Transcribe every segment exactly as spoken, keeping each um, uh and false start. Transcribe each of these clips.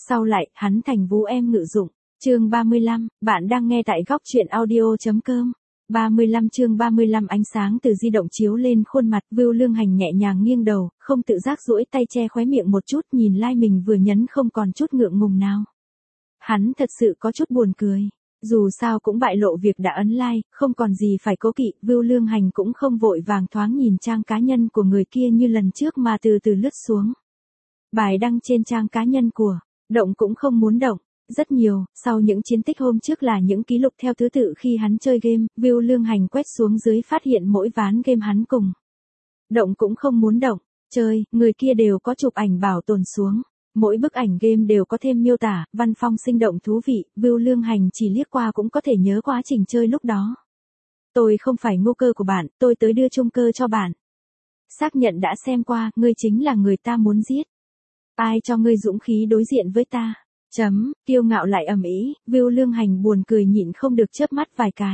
Sau lại, hắn thành vú em ngự dụng. Chương ba mươi lăm, bạn đang nghe tại góc truyện audio.com. ba mươi lăm chương ba mươi lăm ánh sáng từ di động chiếu lên khuôn mặt, Vưu Lương Hành nhẹ nhàng nghiêng đầu, không tự giác duỗi tay che khóe miệng một chút, nhìn like mình vừa nhấn không còn chút ngượng ngùng nào. Hắn thật sự có chút buồn cười. Dù sao cũng bại lộ việc đã ấn like, không còn gì phải cố kỵ, Vưu Lương Hành cũng không vội vàng thoáng nhìn trang cá nhân của người kia như lần trước mà từ từ lướt xuống. Bài đăng trên trang cá nhân của Động cũng không muốn động. Rất nhiều, sau những chiến tích hôm trước là những ký lục theo thứ tự khi hắn chơi game, Vưu Lương Hành quét xuống dưới phát hiện mỗi ván game hắn cùng Động cũng không muốn động, chơi, người kia đều có chụp ảnh bảo tồn xuống. Mỗi bức ảnh game đều có thêm miêu tả, văn phong sinh động thú vị, Vưu Lương Hành chỉ liếc qua cũng có thể nhớ quá trình chơi lúc đó. Tôi không phải ngu cơ của bạn, tôi tới đưa chung cơ cho bạn. Xác nhận đã xem qua, ngươi chính là người ta muốn giết. Ai cho ngươi dũng khí đối diện với ta? Chấm, kiêu ngạo lại ầm ĩ, Vưu Lương Hành buồn cười nhịn không được chớp mắt vài cái.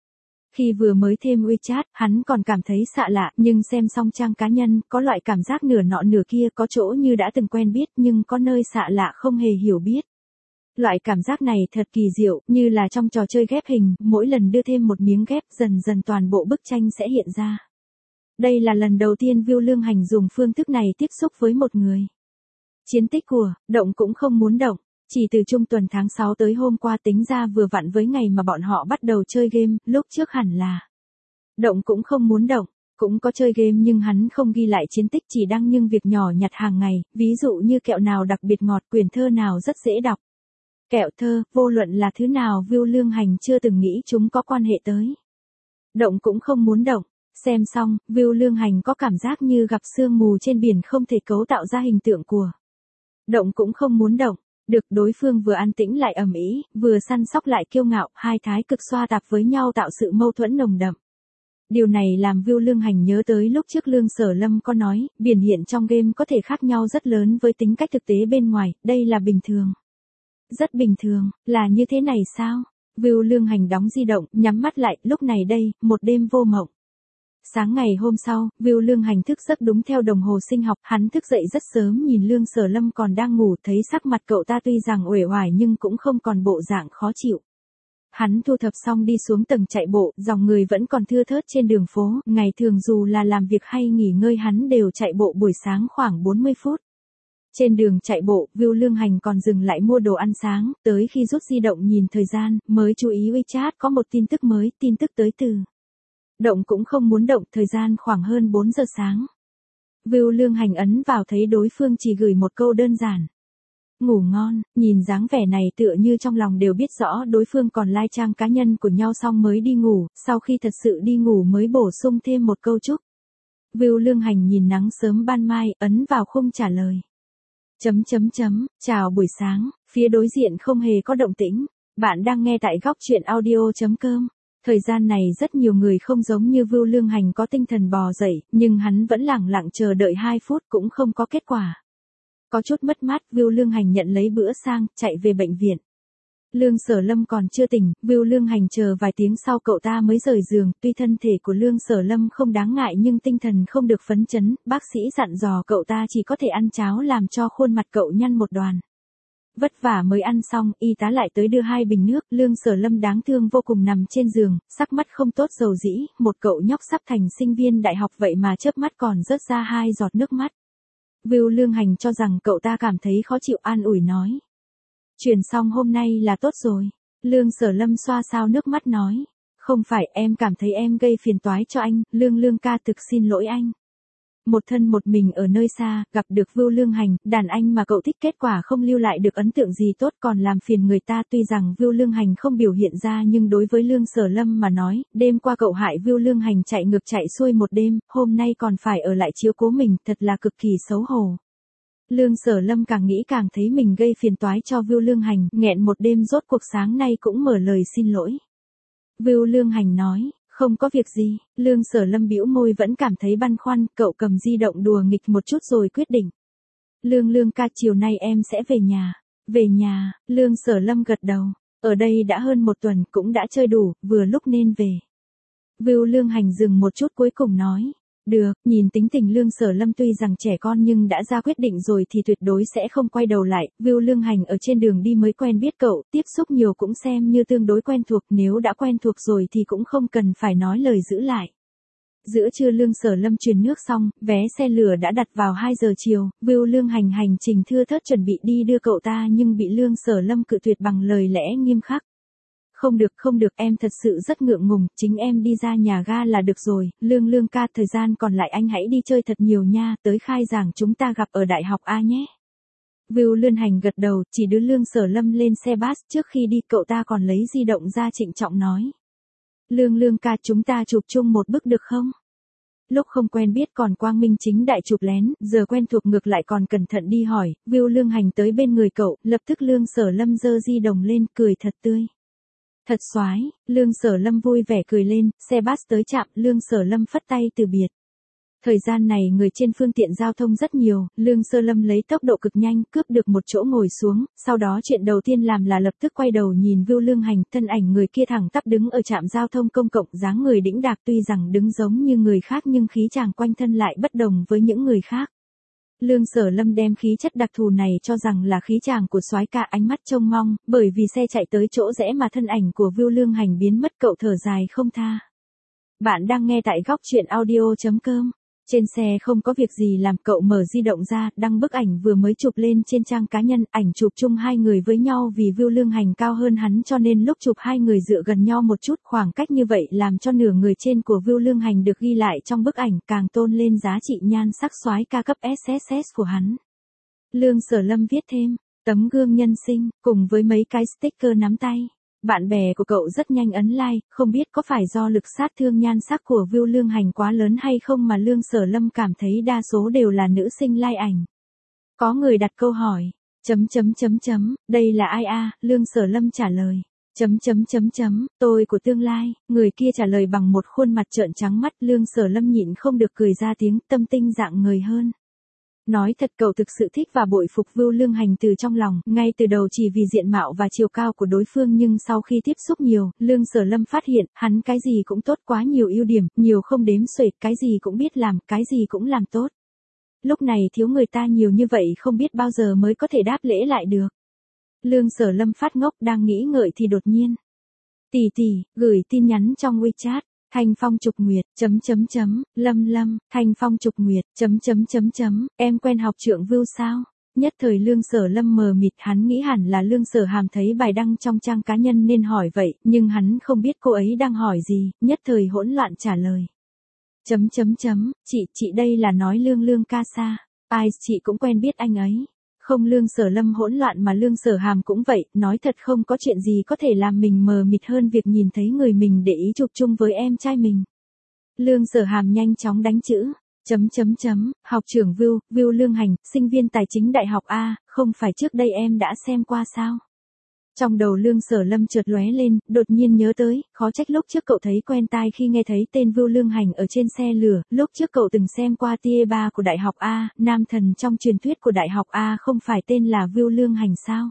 Khi vừa mới thêm WeChat, hắn còn cảm thấy xạ lạ, nhưng xem xong trang cá nhân, có loại cảm giác nửa nọ nửa kia, có chỗ như đã từng quen biết nhưng có nơi xạ lạ không hề hiểu biết. Loại cảm giác này thật kỳ diệu, như là trong trò chơi ghép hình, mỗi lần đưa thêm một miếng ghép dần dần toàn bộ bức tranh sẽ hiện ra. Đây là lần đầu tiên Vưu Lương Hành dùng phương thức này tiếp xúc với một người. Chiến tích của Động cũng không muốn động. Chỉ từ trung tuần tháng sáu tới hôm qua tính ra vừa vặn với ngày mà bọn họ bắt đầu chơi game, lúc trước hẳn là Động cũng không muốn động, cũng có chơi game nhưng hắn không ghi lại chiến tích, chỉ đăng những việc nhỏ nhặt hàng ngày, ví dụ như kẹo nào đặc biệt ngọt, quyển thơ nào rất dễ đọc. Kẹo thơ, vô luận là thứ nào Vưu Lương Hành chưa từng nghĩ chúng có quan hệ tới. Động cũng không muốn động, xem xong, Vưu Lương Hành có cảm giác như gặp sương mù trên biển không thể cấu tạo ra hình tượng của Động cũng không muốn động. Được, đối phương vừa an tĩnh lại ầm ĩ, vừa săn sóc lại kiêu ngạo, hai thái cực xoa tạp với nhau tạo sự mâu thuẫn nồng đậm. Điều này làm Vưu Lương Hành nhớ tới lúc trước Lương Sở Lâm có nói, biểu hiện trong game có thể khác nhau rất lớn với tính cách thực tế bên ngoài, đây là bình thường. Rất bình thường, là như thế này sao? Vưu Lương Hành đóng di động, nhắm mắt lại, lúc này đây, một đêm vô mộng. Sáng ngày hôm sau, Vưu Lương Hành thức giấc đúng theo đồng hồ sinh học, hắn thức dậy rất sớm nhìn Lương Sở Lâm còn đang ngủ, thấy sắc mặt cậu ta tuy rằng uể oải nhưng cũng không còn bộ dạng khó chịu. Hắn thu thập xong đi xuống tầng chạy bộ, dòng người vẫn còn thưa thớt trên đường phố, ngày thường dù là làm việc hay nghỉ ngơi hắn đều chạy bộ buổi sáng khoảng bốn mươi phút. Trên đường chạy bộ, Vưu Lương Hành còn dừng lại mua đồ ăn sáng, tới khi rút di động nhìn thời gian, mới chú ý WeChat có một tin tức mới, tin tức tới từ Động cũng không muốn động, thời gian khoảng hơn bốn giờ sáng. Vưu Lương Hành ấn vào thấy đối phương chỉ gửi một câu đơn giản. Ngủ ngon, nhìn dáng vẻ này tựa như trong lòng đều biết rõ đối phương còn like trang cá nhân của nhau xong mới đi ngủ, sau khi thật sự đi ngủ mới bổ sung thêm một câu chúc. Vưu Lương Hành nhìn nắng sớm ban mai, ấn vào khung trả lời. Chấm chấm chấm, chào buổi sáng, phía đối diện không hề có động tĩnh. Bạn đang nghe tại góc truyện audio.com. Thời gian này rất nhiều người không giống như Vưu Lương Hành có tinh thần bò dậy, nhưng hắn vẫn lẳng lặng chờ đợi hai phút cũng không có kết quả. Có chút mất mát, Vưu Lương Hành nhận lấy bữa sang, chạy về bệnh viện. Lương Sở Lâm còn chưa tỉnh, Vưu Lương Hành chờ vài tiếng sau cậu ta mới rời giường, tuy thân thể của Lương Sở Lâm không đáng ngại nhưng tinh thần không được phấn chấn, bác sĩ dặn dò cậu ta chỉ có thể ăn cháo làm cho khuôn mặt cậu nhăn một đoàn. Vất vả mới ăn xong, y tá lại tới đưa hai bình nước, Lương Sở Lâm đáng thương vô cùng nằm trên giường, sắc mắt không tốt dầu dĩ, một cậu nhóc sắp thành sinh viên đại học vậy mà chớp mắt còn rớt ra hai giọt nước mắt. Vưu Lương Hành cho rằng cậu ta cảm thấy khó chịu, an ủi nói. Chuyển xong hôm nay là tốt rồi. Lương Sở Lâm xoa xao nước mắt nói. Không phải, em cảm thấy em gây phiền toái cho anh, Lương Lương ca thực xin lỗi anh. Một thân một mình ở nơi xa, gặp được Vưu Lương Hành, đàn anh mà cậu thích kết quả không lưu lại được ấn tượng gì tốt còn làm phiền người ta. Tuy rằng Vưu Lương Hành không biểu hiện ra nhưng đối với Lương Sở Lâm mà nói, đêm qua cậu hại Vưu Lương Hành chạy ngược chạy xuôi một đêm, hôm nay còn phải ở lại chiếu cố mình, thật là cực kỳ xấu hổ. Lương Sở Lâm càng nghĩ càng thấy mình gây phiền toái cho Vưu Lương Hành, nghẹn một đêm rốt cuộc sáng nay cũng mở lời xin lỗi. Vưu Lương Hành nói. Không có việc gì, Lương Sở Lâm bĩu môi vẫn cảm thấy băn khoăn, cậu cầm di động đùa nghịch một chút rồi quyết định. Lương Lương ca, chiều nay em sẽ về nhà. Về nhà, Lương Sở Lâm gật đầu, ở đây đã hơn một tuần cũng đã chơi đủ, vừa lúc nên về. Vưu Lương Hành dừng một chút cuối cùng nói, Được, nhìn tính tình Lương Sở Lâm tuy rằng trẻ con nhưng đã ra quyết định rồi thì tuyệt đối sẽ không quay đầu lại, Vưu Lương Hành ở trên đường đi mới quen biết cậu, tiếp xúc nhiều cũng xem như tương đối quen thuộc, nếu đã quen thuộc rồi thì cũng không cần phải nói lời giữ lại. Giữa trưa Lương Sở Lâm truyền nước xong, vé xe lửa đã đặt vào hai giờ chiều, Vưu Lương Hành hành trình thưa thớt chuẩn bị đi đưa cậu ta nhưng bị Lương Sở Lâm cự tuyệt bằng lời lẽ nghiêm khắc. Không được không được, em thật sự rất ngượng ngùng, chính em đi ra nhà ga là được rồi, Lương Lương ca, thời gian còn lại anh hãy đi chơi thật nhiều nha, tới khai giảng chúng ta gặp ở đại học A nhé. Vưu Lương Hành gật đầu, chỉ đưa Lương Sở Lâm lên xe bus, trước khi đi cậu ta còn lấy di động ra trịnh trọng nói. Lương Lương ca, chúng ta chụp chung một bức được không? Lúc không quen biết còn quang minh chính đại chụp lén, giờ quen thuộc ngược lại còn cẩn thận đi hỏi, Vưu Lương Hành tới bên người cậu, lập tức Lương Sở Lâm giơ di động lên, cười thật tươi. Thật xoái, Lương Sở Lâm vui vẻ cười lên, xe bus tới trạm, Lương Sở Lâm phất tay từ biệt. Thời gian này người trên phương tiện giao thông rất nhiều, Lương Sở Lâm lấy tốc độ cực nhanh, cướp được một chỗ ngồi xuống, sau đó chuyện đầu tiên làm là lập tức quay đầu nhìn Vưu Lương Hành, thân ảnh người kia thẳng tắp đứng ở trạm giao thông công cộng, dáng người đĩnh đạc tuy rằng đứng giống như người khác nhưng khí chàng quanh thân lại bất đồng với những người khác. Lương Sở Lâm đem khí chất đặc thù này cho rằng là khí chàng của soái ca, ánh mắt trông mong, bởi vì xe chạy tới chỗ rẽ mà thân ảnh của Vưu Lương Hành biến mất, cậu thở dài không tha. Bạn đang nghe tại góc truyện audio chấm com. Trên xe không có việc gì làm, cậu mở di động ra, đăng bức ảnh vừa mới chụp lên trên trang cá nhân, ảnh chụp chung hai người với nhau vì Vưu Lương Hành cao hơn hắn cho nên lúc chụp hai người dựa gần nhau một chút, khoảng cách như vậy làm cho nửa người trên của Vưu Lương Hành được ghi lại trong bức ảnh, càng tôn lên giá trị nhan sắc soái ca cấp ét ét ét của hắn. Lương Sở Lâm viết thêm, tấm gương nhân sinh, cùng với mấy cái sticker nắm tay. Bạn bè của cậu rất nhanh ấn like, không biết có phải do lực sát thương nhan sắc của Vưu Lương Hành quá lớn hay không mà Lương Sở Lâm cảm thấy đa số đều là nữ sinh like ảnh. Có người đặt câu hỏi, chấm chấm chấm chấm, đây là ai a? Lương Sở Lâm trả lời, chấm chấm chấm chấm, tôi của tương lai, người kia trả lời bằng một khuôn mặt trợn trắng mắt, Lương Sở Lâm nhịn không được cười ra tiếng, tâm tinh dạng người hơn. Nói thật cậu thực sự thích và bội phục Vưu Lương Hành từ trong lòng, ngay từ đầu chỉ vì diện mạo và chiều cao của đối phương nhưng sau khi tiếp xúc nhiều, Lương Sở Lâm phát hiện, hắn cái gì cũng tốt, quá nhiều ưu điểm, nhiều không đếm xuể, cái gì cũng biết làm, cái gì cũng làm tốt. Lúc này thiếu người ta nhiều như vậy không biết bao giờ mới có thể đáp lễ lại được. Lương Sở Lâm phát ngốc đang nghĩ ngợi thì đột nhiên. Tỷ tỷ, gửi tin nhắn trong WeChat. Thanh Phong Trục Nguyệt, chấm chấm chấm, Lâm Lâm, Thanh Phong Trục Nguyệt, chấm chấm chấm chấm, em quen học trưởng Vưu sao? Nhất thời Lương Sở Lâm mờ mịt, hắn nghĩ hẳn là Lương Sở Hàm thấy bài đăng trong trang cá nhân nên hỏi vậy, nhưng hắn không biết cô ấy đang hỏi gì, nhất thời hỗn loạn trả lời. Chấm chấm chấm, chị, chị đây là nói Lương Lương ca sa, ai, chị cũng quen biết anh ấy. Không, Lương Sở Lâm hỗn loạn mà Lương Sở Hàm cũng vậy, nói thật không có chuyện gì có thể làm mình mờ mịt hơn việc nhìn thấy người mình để ý chụp chung với em trai mình. Lương Sở Hàm nhanh chóng đánh chữ, chấm chấm chấm, học trưởng Vưu, Vưu Lương Hành, sinh viên tài chính đại học A, không phải trước đây em đã xem qua sao? Trong đầu Lương Sở Lâm chợt lóe lên, đột nhiên nhớ tới, khó trách lúc trước cậu thấy quen tai khi nghe thấy tên Vưu Lương Hành ở trên xe lửa, lúc trước cậu từng xem qua tier ba của đại học A, nam thần trong truyền thuyết của đại học A không phải tên là Vưu Lương Hành sao?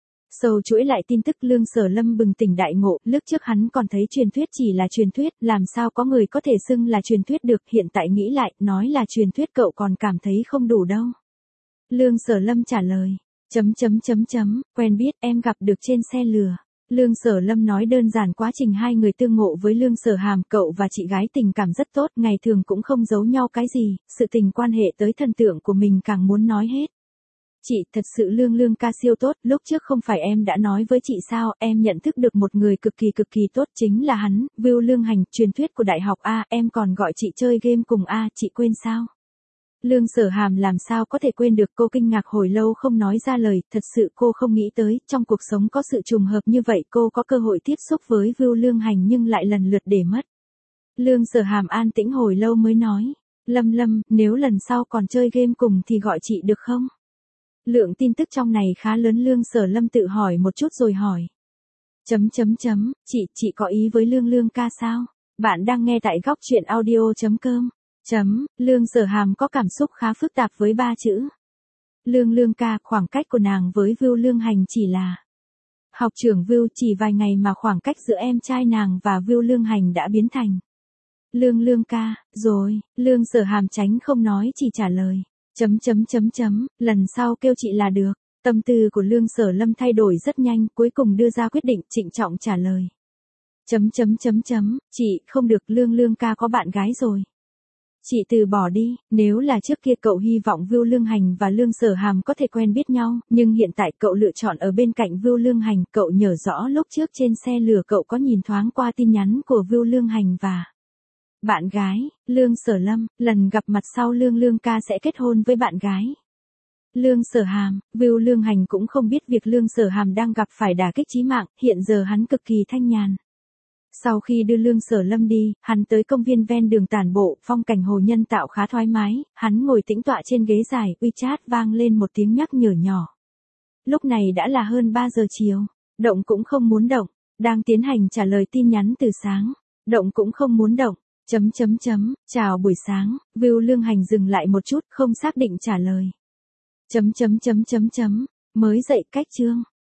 Sâu chuỗi lại tin tức Lương Sở Lâm bừng tỉnh đại ngộ, lúc trước hắn còn thấy truyền thuyết chỉ là truyền thuyết, làm sao có người có thể xưng là truyền thuyết được, hiện tại nghĩ lại, nói là truyền thuyết cậu còn cảm thấy không đủ đâu. Lương Sở Lâm trả lời. Chấm chấm chấm chấm, quen biết, em gặp được trên xe lửa. Lương Sở Lâm nói đơn giản quá trình hai người tương ngộ với Lương Sở Hàm, cậu và chị gái tình cảm rất tốt, ngày thường cũng không giấu nhau cái gì, sự tình quan hệ tới thần tượng của mình càng muốn nói hết. Chị, thật sự Lương Lương ca siêu tốt, lúc trước không phải em đã nói với chị sao, em nhận thức được một người cực kỳ cực kỳ tốt chính là hắn, Vưu Lương Hành, truyền thuyết của đại học A, em còn gọi chị chơi game cùng A, chị quên sao? Lương Sở Hàm làm sao có thể quên được, cô kinh ngạc hồi lâu không nói ra lời, thật sự cô không nghĩ tới, trong cuộc sống có sự trùng hợp như vậy, cô có cơ hội tiếp xúc với Vưu Lương Hành nhưng lại lần lượt để mất. Lương Sở Hàm an tĩnh hồi lâu mới nói, Lâm Lâm, nếu lần sau còn chơi game cùng thì gọi chị được không? Lượng tin tức trong này khá lớn, Lương Sở Lâm tự hỏi một chút rồi hỏi. Chấm chấm chấm, chị, chị có ý với Lương Lương ca sao? Bạn đang nghe tại góc truyện audio chấm com. Chấm, Lương Sở Hàm có cảm xúc khá phức tạp với ba chữ. Lương Lương ca, khoảng cách của nàng với Vưu Lương Hành chỉ là. Học trưởng Vưu, chỉ vài ngày mà khoảng cách giữa em trai nàng và Vưu Lương Hành đã biến thành. Lương Lương ca, rồi, Lương Sở Hàm tránh không nói chỉ trả lời. Chấm chấm chấm chấm, lần sau kêu chị là được. Tâm tư của Lương Sở Lâm thay đổi rất nhanh, cuối cùng đưa ra quyết định, trịnh trọng trả lời. Chấm chấm chấm chấm, chị, không được, Lương Lương ca có bạn gái rồi. Chị từ bỏ đi, nếu là trước kia cậu hy vọng Vưu Lương Hành và Lương Sở Hàm có thể quen biết nhau, nhưng hiện tại cậu lựa chọn ở bên cạnh Vưu Lương Hành, cậu nhớ rõ lúc trước trên xe lửa cậu có nhìn thoáng qua tin nhắn của Vưu Lương Hành và bạn gái, Lương Sở Lâm, lần gặp mặt sau Lương Lương ca sẽ kết hôn với bạn gái. Lương Sở Hàm, Vưu Lương Hành cũng không biết việc Lương Sở Hàm đang gặp phải đả kích chí mạng, hiện giờ hắn cực kỳ thanh nhàn. Sau khi đưa Lương Sở Lâm đi, hắn tới công viên ven đường tản bộ, phong cảnh hồ nhân tạo khá thoải mái, hắn ngồi tĩnh tọa trên ghế dài, WeChat vang lên một tiếng nhắc nhở nhỏ. Lúc này đã là hơn ba giờ chiều, động cũng không muốn động, đang tiến hành trả lời tin nhắn từ sáng, động cũng không muốn động, chấm chấm chấm, chào buổi sáng, Vưu Lương Hành dừng lại một chút, không xác định trả lời. Chấm chấm chấm chấm chấm, mới dậy cách chương.